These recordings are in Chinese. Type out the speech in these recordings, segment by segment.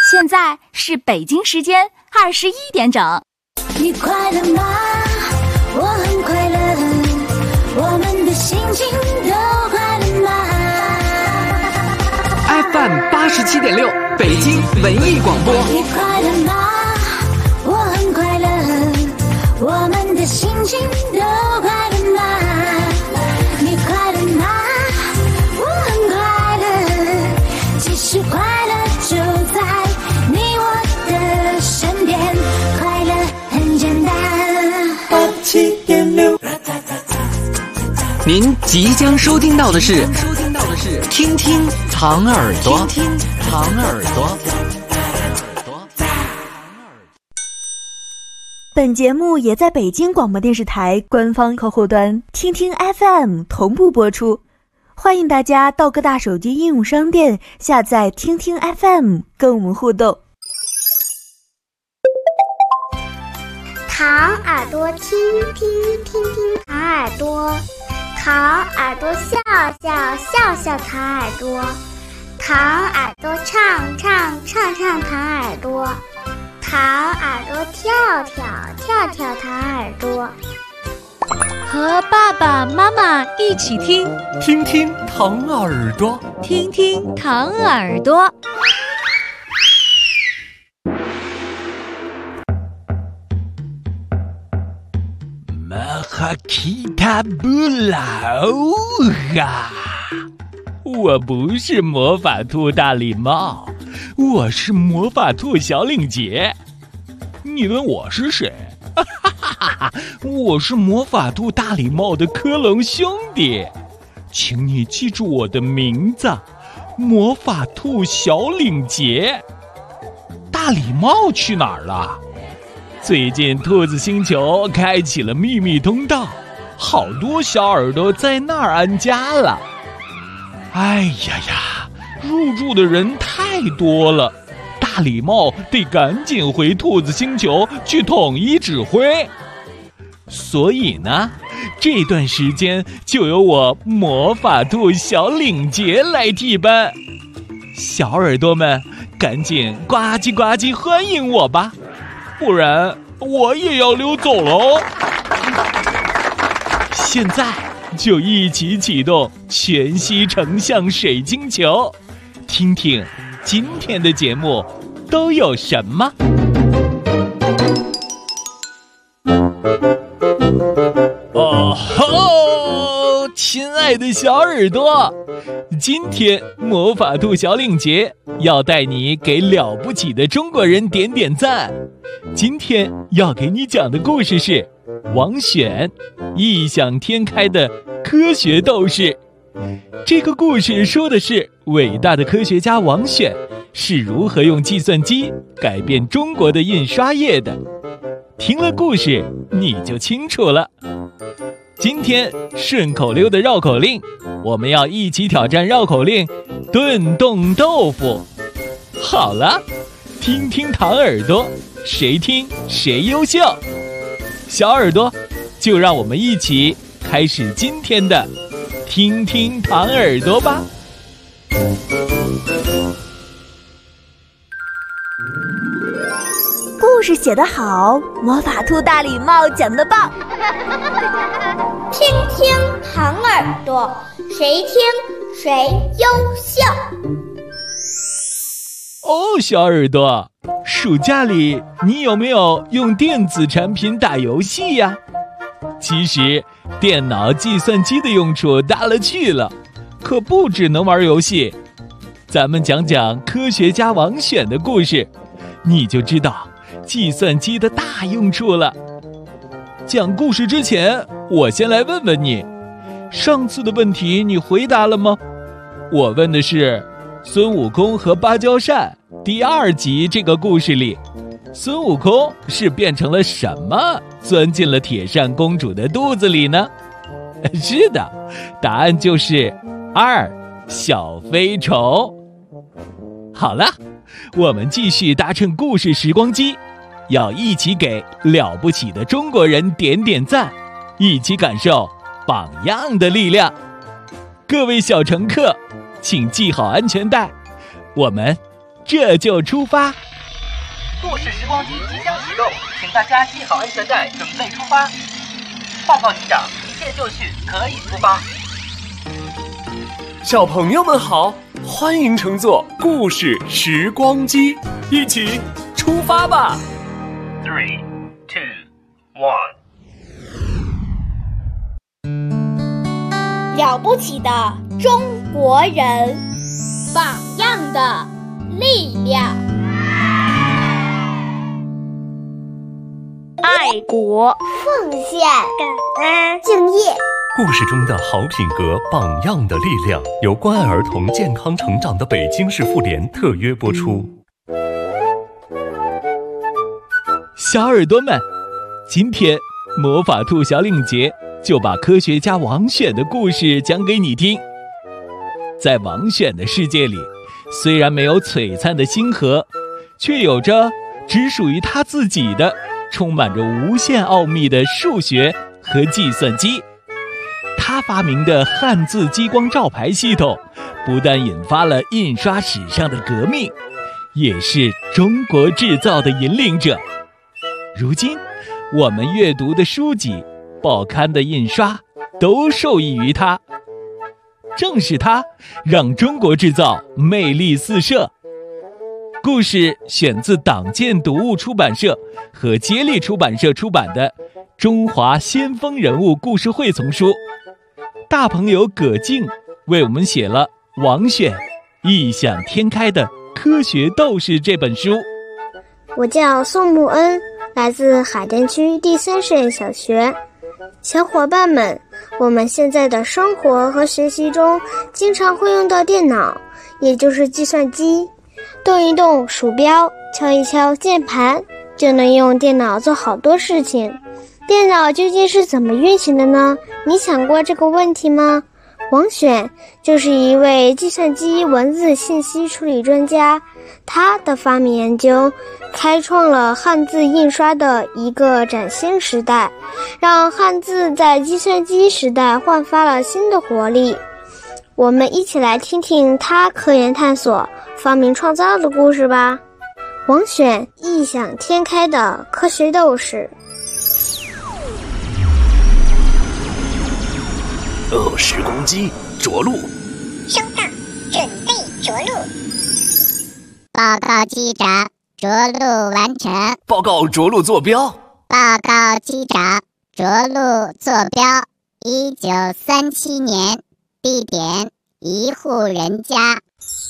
现在是北京时间21点整。 你快乐吗？我很快乐，我们的心情都快乐吗？ FM 87.6北京文艺广播。 你快乐吗？我很快乐，我们的心情都快乐吗？你快乐吗？我很快乐，其实快乐就在你我的身边，快乐很简单。87.6。 您即将收听到的是听听糖耳朵，听听糖耳朵。 本节目也在北京广播电视台官方客户端听听 FM 同步播出，欢迎大家到各大手机应用商店下载听听 FM 跟我们互动。 糖耳朵听听听听糖耳朵，糖耳朵笑笑笑笑糖耳朵，糖耳朵唱唱唱唱糖耳朵，糖耳朵跳跳跳跳糖耳朵。 和爸爸妈妈一起听， 听听糖耳朵， 听听糖耳朵。 马哈基塔布拉欧哈！我不是魔法兔大礼帽，我是魔法兔小领结。你问我是谁？哈哈哈哈！我是魔法兔大礼帽的科隆兄弟，请你记住我的名字，魔法兔小领结。大礼帽去哪儿了？最近兔子星球开启了秘密通道，好多小耳朵在那儿安家了。哎呀呀，入住的人太多了，大礼帽得赶紧回兔子星球去统一指挥。所以呢，这段时间就由我魔法兔小领结来替班。小耳朵们，赶紧呱唧呱唧欢迎我吧，不然我也要溜走了哦。现在就一起启动全息成像水晶球，听听今天的节目都有什么。哦吼，亲爱的小耳朵，今天魔法兔小领结要带你给了不起的中国人点点赞。今天要给你讲的故事是王选，异想天开的科学斗士。这个故事说的是伟大的科学家王选是如何用计算机改变中国的印刷业的。听了故事你就清楚了。今天顺口溜的绕口令，我们要一起挑战绕口令炖冻豆腐。好了，听听糖耳朵，谁听谁优秀。小耳朵，就让我们一起开始今天的听听糖耳朵吧。 故事写得好，魔法兔大礼帽讲得棒。 听听糖耳朵，谁听谁优秀。 哦，小耳朵，暑假里你有没有用电子产品打游戏呀？其实电脑计算机的用处大了去了，可不只能玩游戏。咱们讲讲科学家王选的故事，你就知道计算机的大用处了。讲故事之前，我先来问问你，上次的问题你回答了吗？我问的是孙悟空和芭蕉扇第2集这个故事里，孙悟空是变成了什么钻进了铁扇公主的肚子里呢？是的，答案就是2小飞虫。好了，我们继续搭乘故事时光机，要一起给了不起的中国人点点赞，一起感受榜样的力量。各位小乘客，请系好安全带，我们这就出发。 故事时光机即将启动，请大家系好安全带，准备出发。报告机长，一切就绪，可以出发。 小朋友们好，欢迎乘坐故事时光机，一起出发吧。 3、2、1。 了不起的中国人， 榜样的力量。 爱国、 奉献、感恩、敬业。 故事中的好品格、榜样的力量，由关爱儿童健康成长的北京市妇联特约播出。 小耳朵们，今天魔法兔小领结就把科学家王选的故事讲给你听。在王选的世界里，虽然没有璀璨的星河，却有着只属于他自己的充满着无限奥秘的数学和计算机。他发明的汉字激光照排系统，不但引发了印刷史上的革命，也是中国制造的引领者。如今，我们阅读的书籍、报刊的印刷，都受益于他。正是他，让中国制造魅力四射。故事选自党建读物出版社和接力出版社出版的《中华先锋人物故事汇丛书》。大朋友葛静为我们写了《王选异想天开的科学斗士》这本书。 我叫宋木恩，来自海淀区第3实验小学。小伙伴们，我们现在的生活和学习中经常会用到电脑，也就是计算机。动一动鼠标，敲一敲键盘，就能用电脑做好多事情。电脑究竟是怎么运行的呢？你想过这个问题吗？王选就是一位计算机文字信息处理专家，他的发明研究开创了汉字印刷的一个崭新时代，让汉字在计算机时代焕发了新的活力。我们一起来听听他科研探索、发明创造的故事吧。王选异想天开的科学斗士。 时光机着陆。 收到，准备着陆。 报告机长，着陆完成。 报告着陆坐标。 报告机长，着陆坐标1937年，地点一户人家。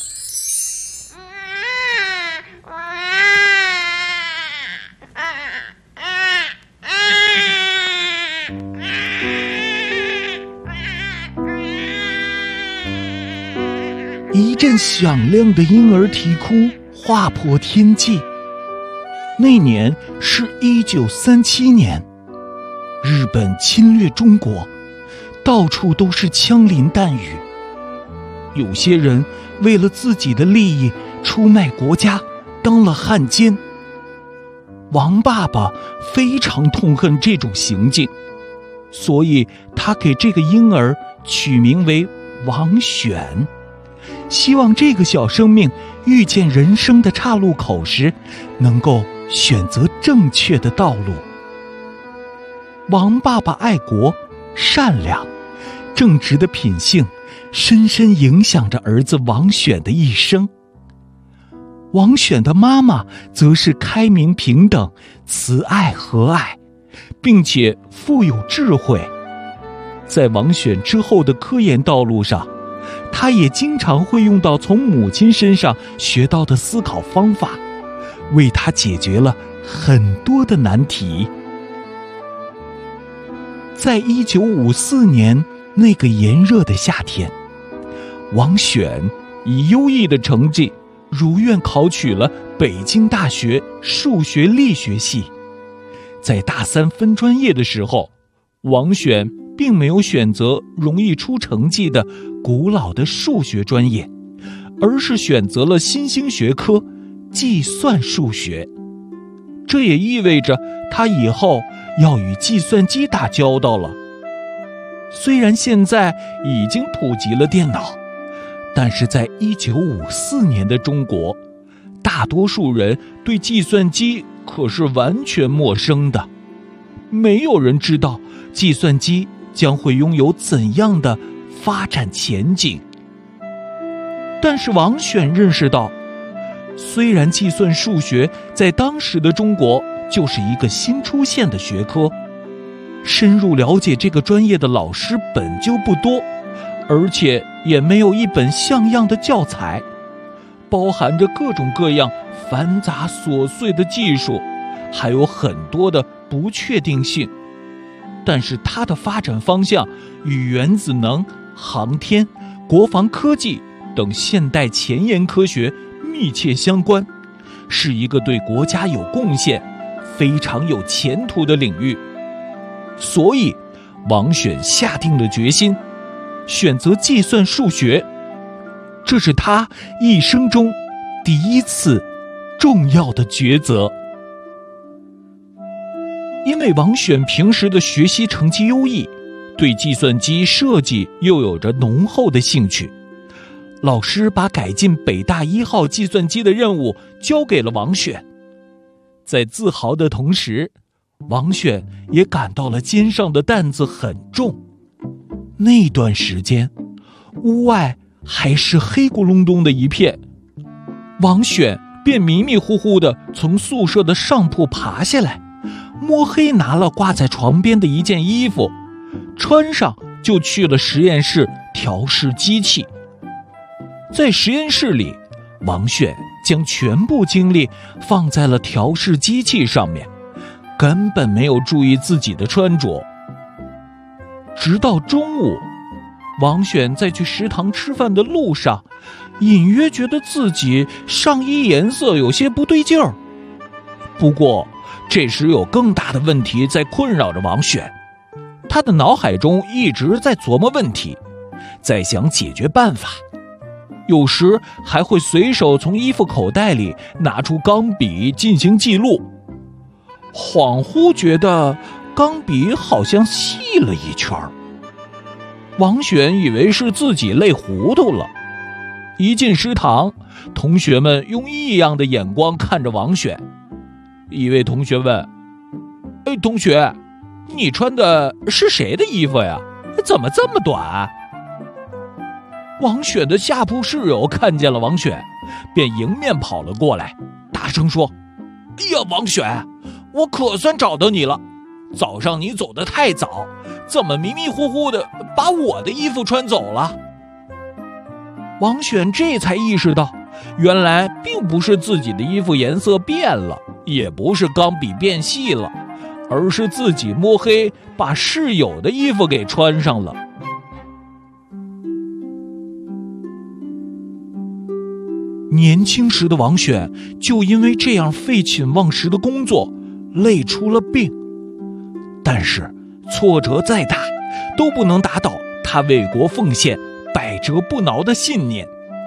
一阵响亮的婴儿啼哭划破天际。那年是1937年，日本侵略中国，到处都是枪林弹雨。有些人为了自己的利益出卖国家，当了汉奸。王爸爸非常痛恨这种行径，所以他给这个婴儿取名为王选，希望这个小生命遇见人生的岔路口时，能够选择正确的道路。王爸爸爱国、善良、正直的品性，深深影响着儿子王选的一生。王选的妈妈则是开明平等、慈爱和蔼，并且富有智慧。在王选之后的科研道路上，他也经常会用到从母亲身上学到的思考方法，为他解决了很多的难题。在1954年那个炎热的夏天，王选以优异的成绩如愿考取了北京大学数学力学系。在大3分专业的时候，王选并没有选择容易出成绩的古老的数学专业，而是选择了新兴学科计算数学。这也意味着他以后要与计算机打交道了。虽然现在已经普及了电脑，但是在1954年的中国， 大多数人对计算机可是完全陌生的，没有人知道计算机将会拥有怎样的发展前景。但是王选认识到，虽然计算数学在当时的中国就是一个新出现的学科，深入了解这个专业的老师本就不多，而且也没有一本像样的教材，包含着各种各样繁杂琐碎的技术，还有很多的不确定性。但是它的发展方向与原子能、航天、国防科技等现代前沿科学密切相关，是一个对国家有贡献、非常有前途的领域。所以王选下定了决心，选择计算数学，这是他一生中第一次重要的抉择。因为王选平时的学习成绩优异，对计算机设计又有着浓厚的兴趣，老师把改进北大1号计算机的任务交给了王选。在自豪的同时，王选也感到了肩上的担子很重。那段时间，屋外还是黑咕隆咚的一片，王选便迷迷糊糊地从宿舍的上铺爬下来，摸黑拿了挂在床边的一件衣服，穿上就去了实验室调试机器。在实验室里，王选将全部精力放在了调试机器上面，根本没有注意自己的穿着。直到中午，王选在去食堂吃饭的路上，隐约觉得自己上衣颜色有些不对劲儿。不过这时有更大的问题在困扰着王选，他的脑海中一直在琢磨问题，在想解决办法，有时还会随手从衣服口袋里拿出钢笔进行记录，恍惚觉得钢笔好像细了一圈。王选以为是自己累糊涂了。一进食堂，同学们用异样的眼光看着王选。一位同学问：同学，你穿的是谁的衣服呀？怎么这么短？王选的下铺室友看见了王选，便迎面跑了过来，大声说：哎呀，王选，我可算找到你了，早上你走得太早，怎么迷迷糊糊的把我的衣服穿走了？王选这才意识到，原来并不是自己的衣服颜色变了，也不是钢笔变细了，而是自己摸黑把室友的衣服给穿上了。年轻时的王选就因为这样废寝忘食的工作累出了病，但是挫折再大都不能打倒他为国奉献百折不挠的信念。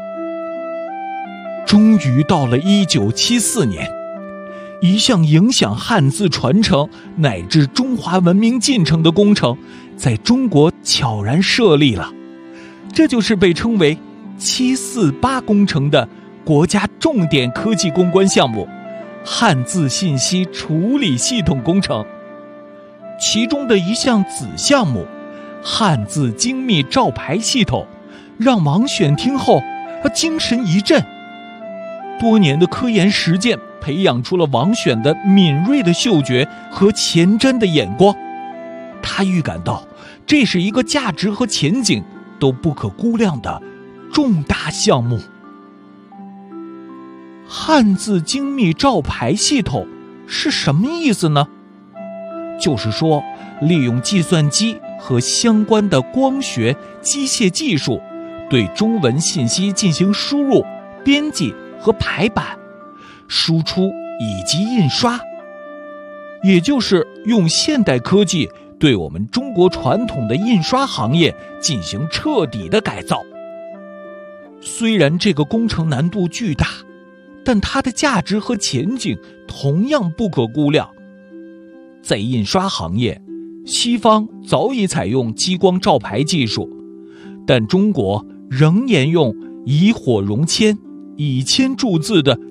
终于到了1974年，一项影响汉字传承乃至中华文明进程的工程在中国悄然设立了，这就是被称为748工程的国家重点科技攻关项目——汉字信息处理系统工程。其中的一项子项目汉字精密照排系统，让王选听后精神一振。多年的科研实践培养出了王选的敏锐的嗅觉和前瞻的眼光，他预感到这是一个价值和前景都不可估量的重大项目。汉字精密照排系统是什么意思呢？就是说，利用计算机和相关的光学、机械技术，对中文信息进行输入、编辑和排版、输出以及印刷，也就是用现代科技对我们中国传统的印刷行业进行彻底的改造。虽然这个工程难度巨大，但它的价值和前景同样不可估量。在印刷行业，西方早已采用激光照排技术，但中国仍沿用以火熔铅、以铅铸字的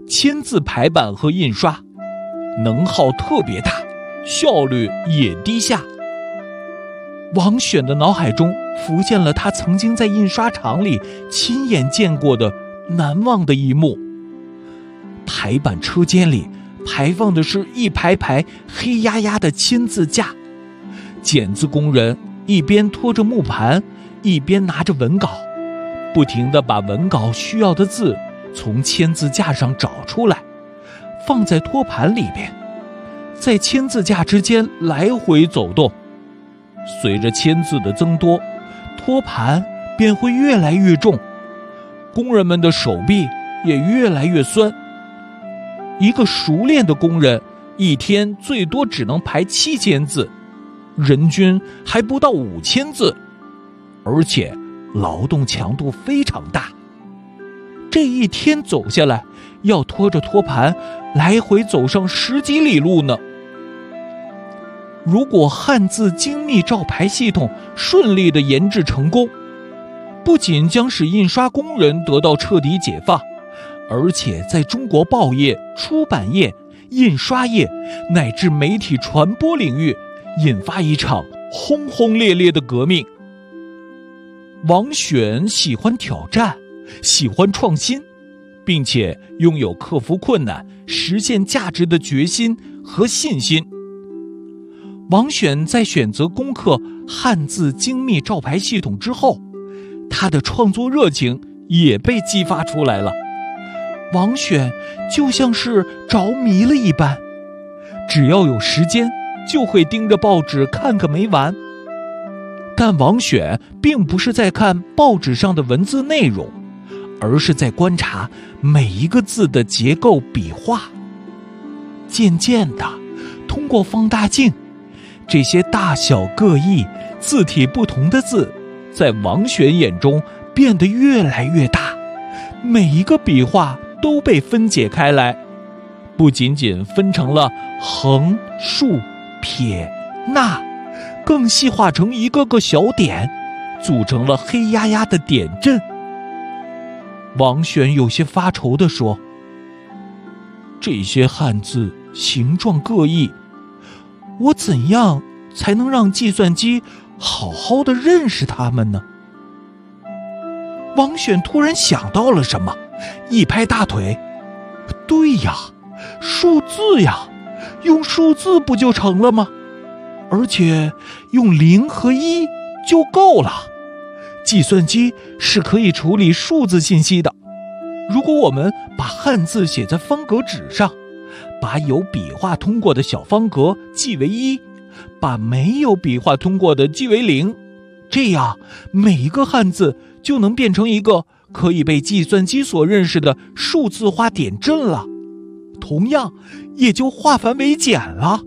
签字排版和印刷，能耗特别大，效率也低下。王选的脑海中浮现了他曾经在印刷厂里亲眼见过的难忘的一幕。排版车间里排放的是一排排黑压压的签字架，剪字工人一边拖着木盘，一边拿着文稿，不停地把文稿需要的字从签字架上找出来，放在托盘里边，在签字架之间来回走动。随着签字的增多，托盘便会越来越重，工人们的手臂也越来越酸。一个熟练的工人一天最多只能排7000字，人均还不到5000字，而且劳动强度非常大。这一天走下来，要拖着托盘来回走上10几里路呢。如果汉字精密照排系统顺利地研制成功，不仅将使印刷工人得到彻底解放，而且在中国报业、出版业、印刷业乃至媒体传播领域引发一场轰轰烈烈的革命。王选喜欢挑战，喜欢创新，并且拥有克服困难、实现价值的决心和信心。王选在选择攻克汉字精密照排系统之后，他的创作热情也被激发出来了。王选就像是着迷了一般，只要有时间就会盯着报纸看个没完。但王选并不是在看报纸上的文字内容，而是在观察每一个字的结构笔画。渐渐的，通过放大镜，这些大小各异、字体不同的字，在王选眼中变得越来越大，每一个笔画都被分解开来，不仅仅分成了横、竖、撇、捺，更细化成一个个小点，组成了黑压压的点阵。王选有些发愁地说：“这些汉字形状各异，我怎样才能让计算机好好的认识它们呢？”王选突然想到了什么，一拍大腿：“对呀，数字呀，用数字不就成了吗？而且用0和1就够了。计算机是可以处理数字信息的。如果我们把汉字写在方格纸上，把有笔画通过的小方格记为1，把没有笔画通过的记为0，这样每一个汉字就能变成一个可以被计算机所认识的数字化点阵了，同样也就化繁为简了。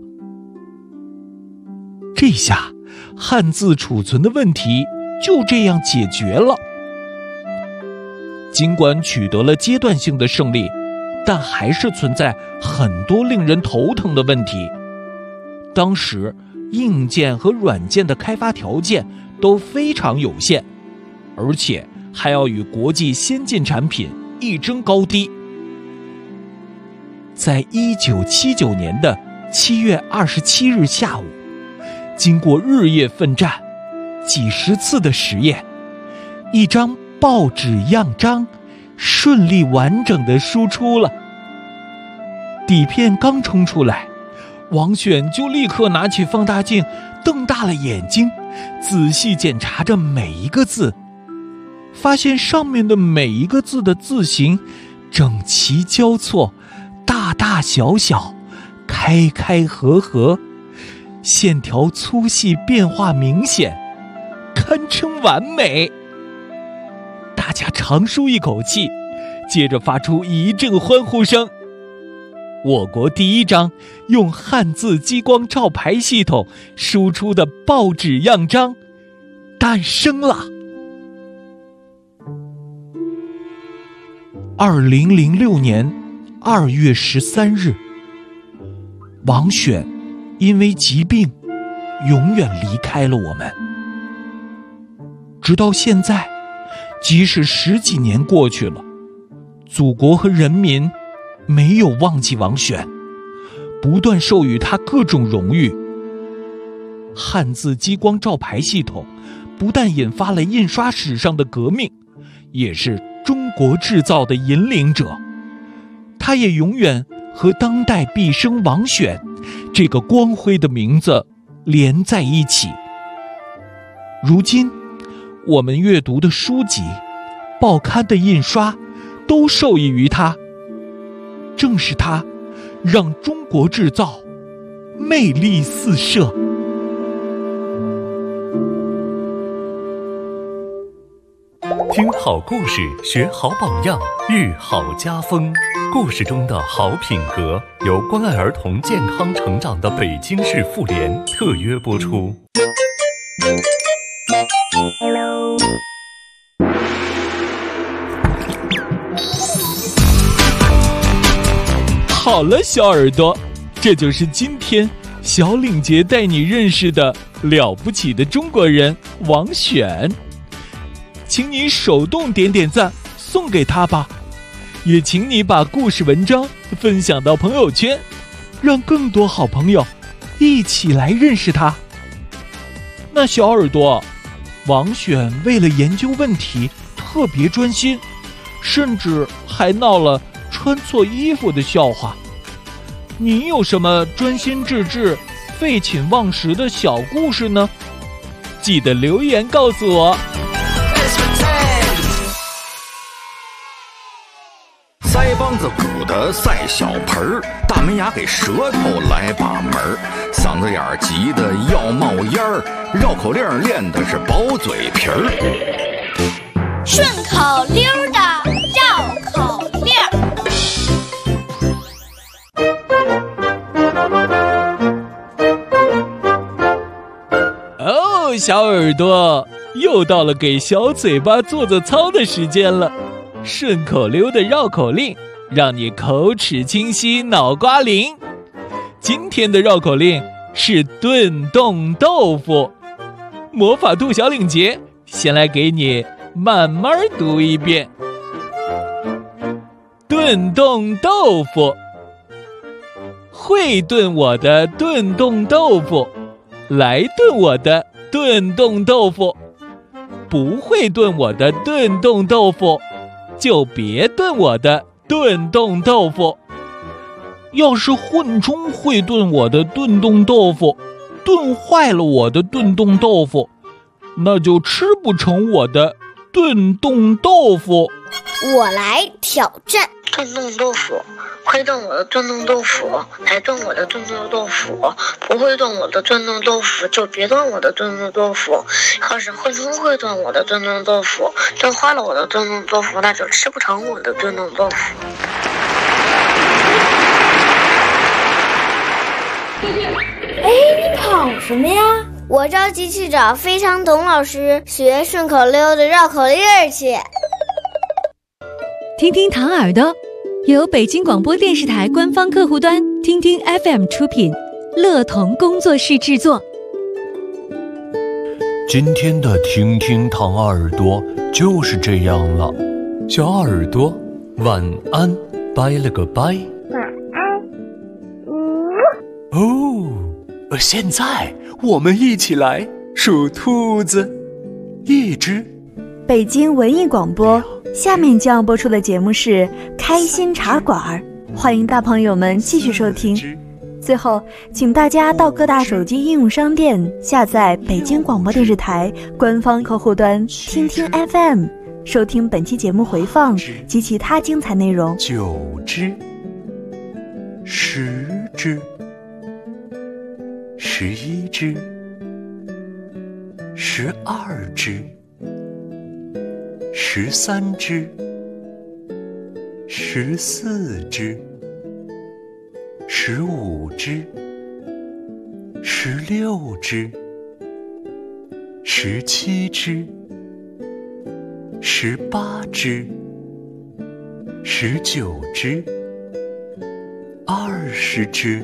这下汉字储存的问题就这样解决了。尽管取得了阶段性的胜利，但还是存在很多令人头疼的问题。当时硬件和软件的开发条件都非常有限，而且还要与国际先进产品一争高低。在1979年的7月27日下午，经过日夜奋战，几十次的实验，一张报纸样章顺利完整地输出了。底片刚冲出来，王选就立刻拿起放大镜，瞪大了眼睛，仔细检查着每一个字，发现上面的每一个字的字形整齐交错，大大小小，开开合合，线条粗细变化明显，堪称完美。大家长舒一口气，接着发出一阵欢呼声。我国第一张用汉字激光照排系统输出的报纸样章诞生了。2006年2月13日，王选因为疾病永远离开了我们。直到现在，即使10几年过去了，祖国和人民没有忘记王选，不断授予他各种荣誉。汉字激光照排系统不但引发了印刷史上的革命，也是中国制造的引领者。他也永远和当代毕生王选这个光辉的名字连在一起。如今我们阅读的书籍、报刊的印刷都受益于他。正是他让中国制造魅力四射。 听好故事，学好榜样，育好家风。故事中的好品格由关爱儿童健康成长的北京市妇联特约播出。 好了，小耳朵，这就是今天小领结带你认识的了不起的中国人王选。请你手动点点赞送给他吧，也请你把故事文章分享到朋友圈，让更多好朋友一起来认识他。那小耳朵，王选为了研究问题特别专心，甚至还闹了穿错衣服的笑话。你有什么专心致志、废寝忘食的小故事呢？记得留言告诉我。 腮帮子鼓的赛小盆儿，大门牙给舌头来把门儿，嗓子眼儿急得要冒烟儿，绕口令练的是薄嘴皮儿。 顺口溜的绕口令。 哦，小耳朵，又到了给小嘴巴做做操的时间了。顺口溜的绕口令，让你口齿清晰，脑瓜灵。今天的绕口令是炖冻豆腐。魔法兔小领结先来给你慢慢读一遍。炖冻豆腐，会炖我的炖冻豆腐，来炖我的炖冻豆腐。不会炖我的炖冻豆腐，就别炖我的炖冻豆腐。要是混中会炖我的炖冻豆腐，炖坏了我的炖冻豆腐，那就吃不成我的炖冻豆腐。 我来挑战。 炖冻豆腐，会炖我的炖冻豆腐，来炖我的炖冻豆腐。不会炖我的炖冻豆腐，就别炖我的炖冻豆腐。要是混中会炖我的炖冻豆腐，炖坏了我的炖冻豆腐，那就吃不成我的炖冻豆腐。 哎，你跑什么呀？我着急去找非常董老师学顺口溜的绕口令去。 听听糖耳朵，由北京广播电视台官方客户端听听 FM 出品，乐童工作室制作。 今天的听听糖耳朵就是这样了，小耳朵晚安，拜了个拜。 晚安。 哦，现在我们一起来数兔子。一只。 北京文艺广播，下面将要播出的节目是开心茶馆，欢迎大朋友们继续收听。最后，请大家到各大手机应用商店下载北京广播电视台官方客户端听听 FM， 收听本期节目回放及其他精彩内容。 9只，10只，11只，12只，13只，14只，15只，16只，17只，18只，19只，20只。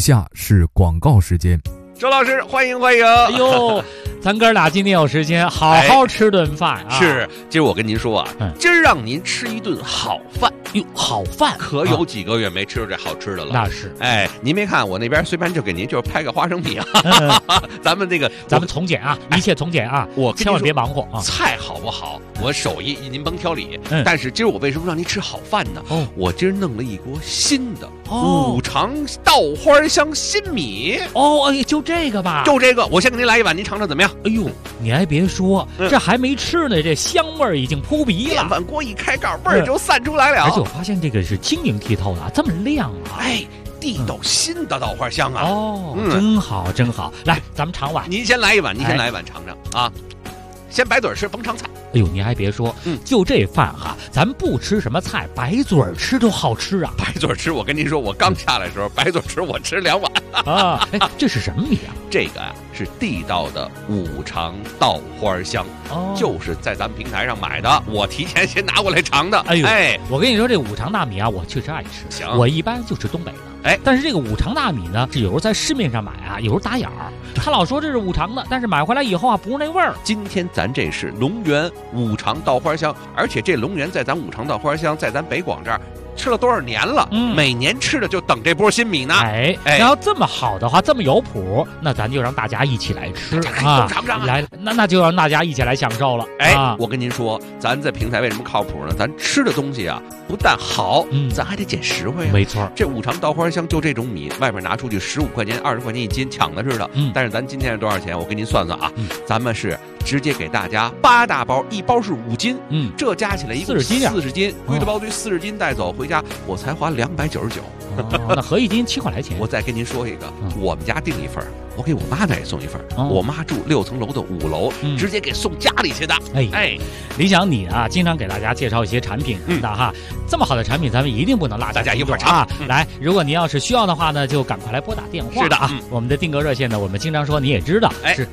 下是广告时间。 周老师，欢迎欢迎！ 哎呦，咱哥俩今天有时间好好吃顿饭啊！ 是，今儿我跟您说啊，今儿让您吃一顿好饭。 哟，好饭可有几个月没吃着这好吃的了。 那是， 哎，您别看我那边随便就给您就是拍个花生米啊，咱们从简啊，一切从简啊， 我千万别忙活啊。 菜好不好，我手艺您甭挑理。但是今儿我为什么让您吃好饭呢？我今儿弄了一锅新的五常稻花香新米。 哎，就这个吧， 就这个，我先给您来一碗，您尝尝怎么样？ 哎呦，你还别说，这还没吃呢，这香味儿已经扑鼻了。 电饭锅一开盖，味儿就散出来了。 而且我发现这个是晶莹剔透的，这么亮啊！ 哎，地道新的稻花香啊！ 真好真好。来，咱们尝碗。 您先来一碗，尝尝啊。先白嘴吃，甭尝菜。 哎呦，你还别说，就这饭哈，咱不吃什么菜，白嘴吃都好吃啊！ 白嘴吃，我跟您说，我刚下来的时候，白嘴吃我吃2碗啊！哎，这是什么米啊？ 这个啊是地道的五常稻花香，就是在咱们平台上买的，我提前先拿过来尝的。 哎，我跟你说，这五常大米啊，我确实爱吃。我一般就吃东北的。哎，但是这个五常大米呢，是有时候在市面上买啊，有时候打眼儿。他老说这是五常的，但是买回来以后啊，不是那味儿。 今天咱这是龙源五常稻花香，而且这龙源在咱五常稻花香，在咱北广这儿吃了多少年了？每年吃的就等这波新米呢。 哎，要这么好的话，这么有谱，那咱就让大家一起来吃啊！来，那就让大家一起来享受了。 哎，我跟您说，咱在平台为什么靠谱呢？咱吃的东西啊，不但好，咱还得捡实惠啊。 没错， 这五常稻花香就这种米，外面拿出去15块钱、20块钱一斤，抢的似的。但是咱今天是多少钱？我给您算算啊，咱们是直接给大家8大包，一包是5斤，这加起来一共40斤，归的包堆40斤带走回家，我才花299。 那合一斤7块来钱。 我再跟您说一个，我们家订一份，我给我妈那也送一份。我妈住6层楼的5楼，直接给送家里去的。哎， 李想你啊，经常给大家介绍一些产品的哈，这么好的产品，咱们一定不能落下大家一块尝啊！来，如果您要是需要的话呢，就赶快来拨打电话。 是的啊， 我们的订购热线呢，我们经常说你也知道，是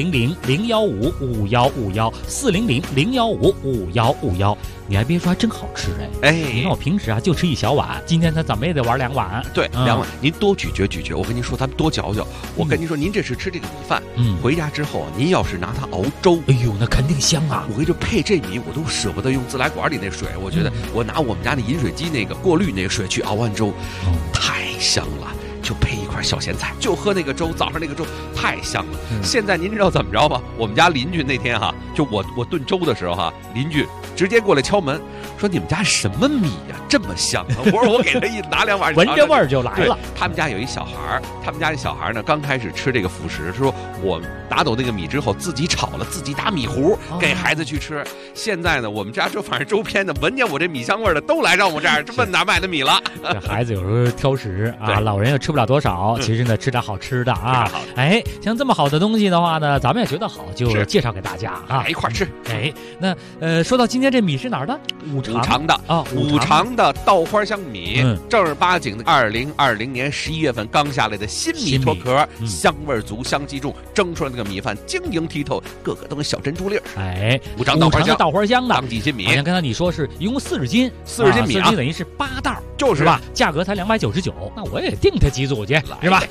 400-015-5151，400-015-5151。你还别说，还真好吃哎！你看我平时啊就吃一小碗，今天他怎么也得玩2碗。 对，2碗，您多咀嚼咀嚼。我跟您说，咱们多嚼嚼。我跟您说，您这是吃这个米饭，回家之后啊，您要是拿它熬粥， 哎呦，那肯定香啊！ 我跟你说，配这米，我都舍不得用自来管里那水。我觉得我拿我们家那饮水机那个过滤那个水去熬完粥，太香了。就配一块小咸菜，就喝那个粥，早上那个粥太香了。现在您知道怎么着吗？我们家邻居那天哈，就我炖粥的时候哈，邻居直接过来敲门，说你们家什么米呀，这么香啊？我说我给他拿2碗， 闻着味儿就来了。 他们家有一小孩，他们家那小孩呢，刚开始吃这个辅食，说我打走那个米之后，自己炒了，自己打米糊给孩子去吃。现在呢，我们家反正周边的闻见我这米香味的，都来让我这儿问哪买的米了。 这孩子有时候挑食啊，老人也吃不了多少，其实呢吃点好吃的啊。哎，像这么好的东西的话呢，咱们也觉得好，就介绍给大家啊， 一块吃。 哎，那说到今天这米是哪儿的？五常的啊，五常的稻花香米，正儿八经的2020年11月份刚下来的新米脱壳，香味足，香气重，蒸出来那个米饭晶莹剔透，个个都跟小珍珠粒儿。 哎， 五常稻花香的当季新米， 好像刚才你说是一共40斤 ，40斤米啊， 等于是8袋， 就是吧？价格才299，那我也订他几组去，是吧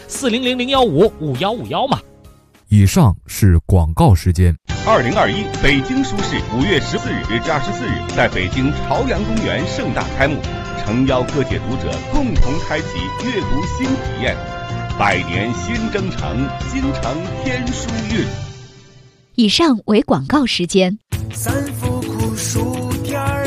？400-015-5151嘛。 以上是广告时间。 2021北京书市5月14日至24日在北京朝阳公园盛大开幕，诚邀各界读者共同开启阅读新体验。100年新征程，京城天书韵。 以上为广告时间。 3伏酷暑天儿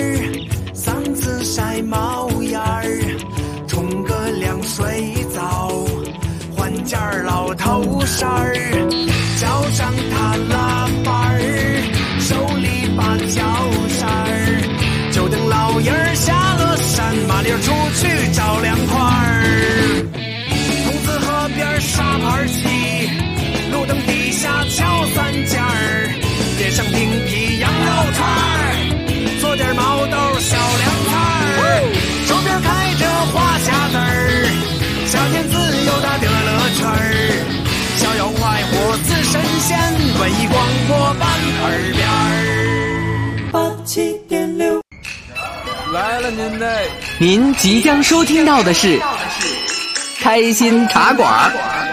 ，3次晒毛眼儿，冲个凉水澡，换件老头衫儿，脚上踏拉板儿，手里把脚扇儿，就等老爷儿下了山，麻溜出去找凉快儿。童子河边沙盘棋，路灯底下敲3件儿，点上冰皮羊肉串儿，做点毛豆小凉菜儿，手边开着花匣子儿，夏天自由的乐乐圈儿，逍遥快活似神仙，文艺广播版耳边儿87.6。 来了您嘞！ 您即将收听到的是开心茶馆。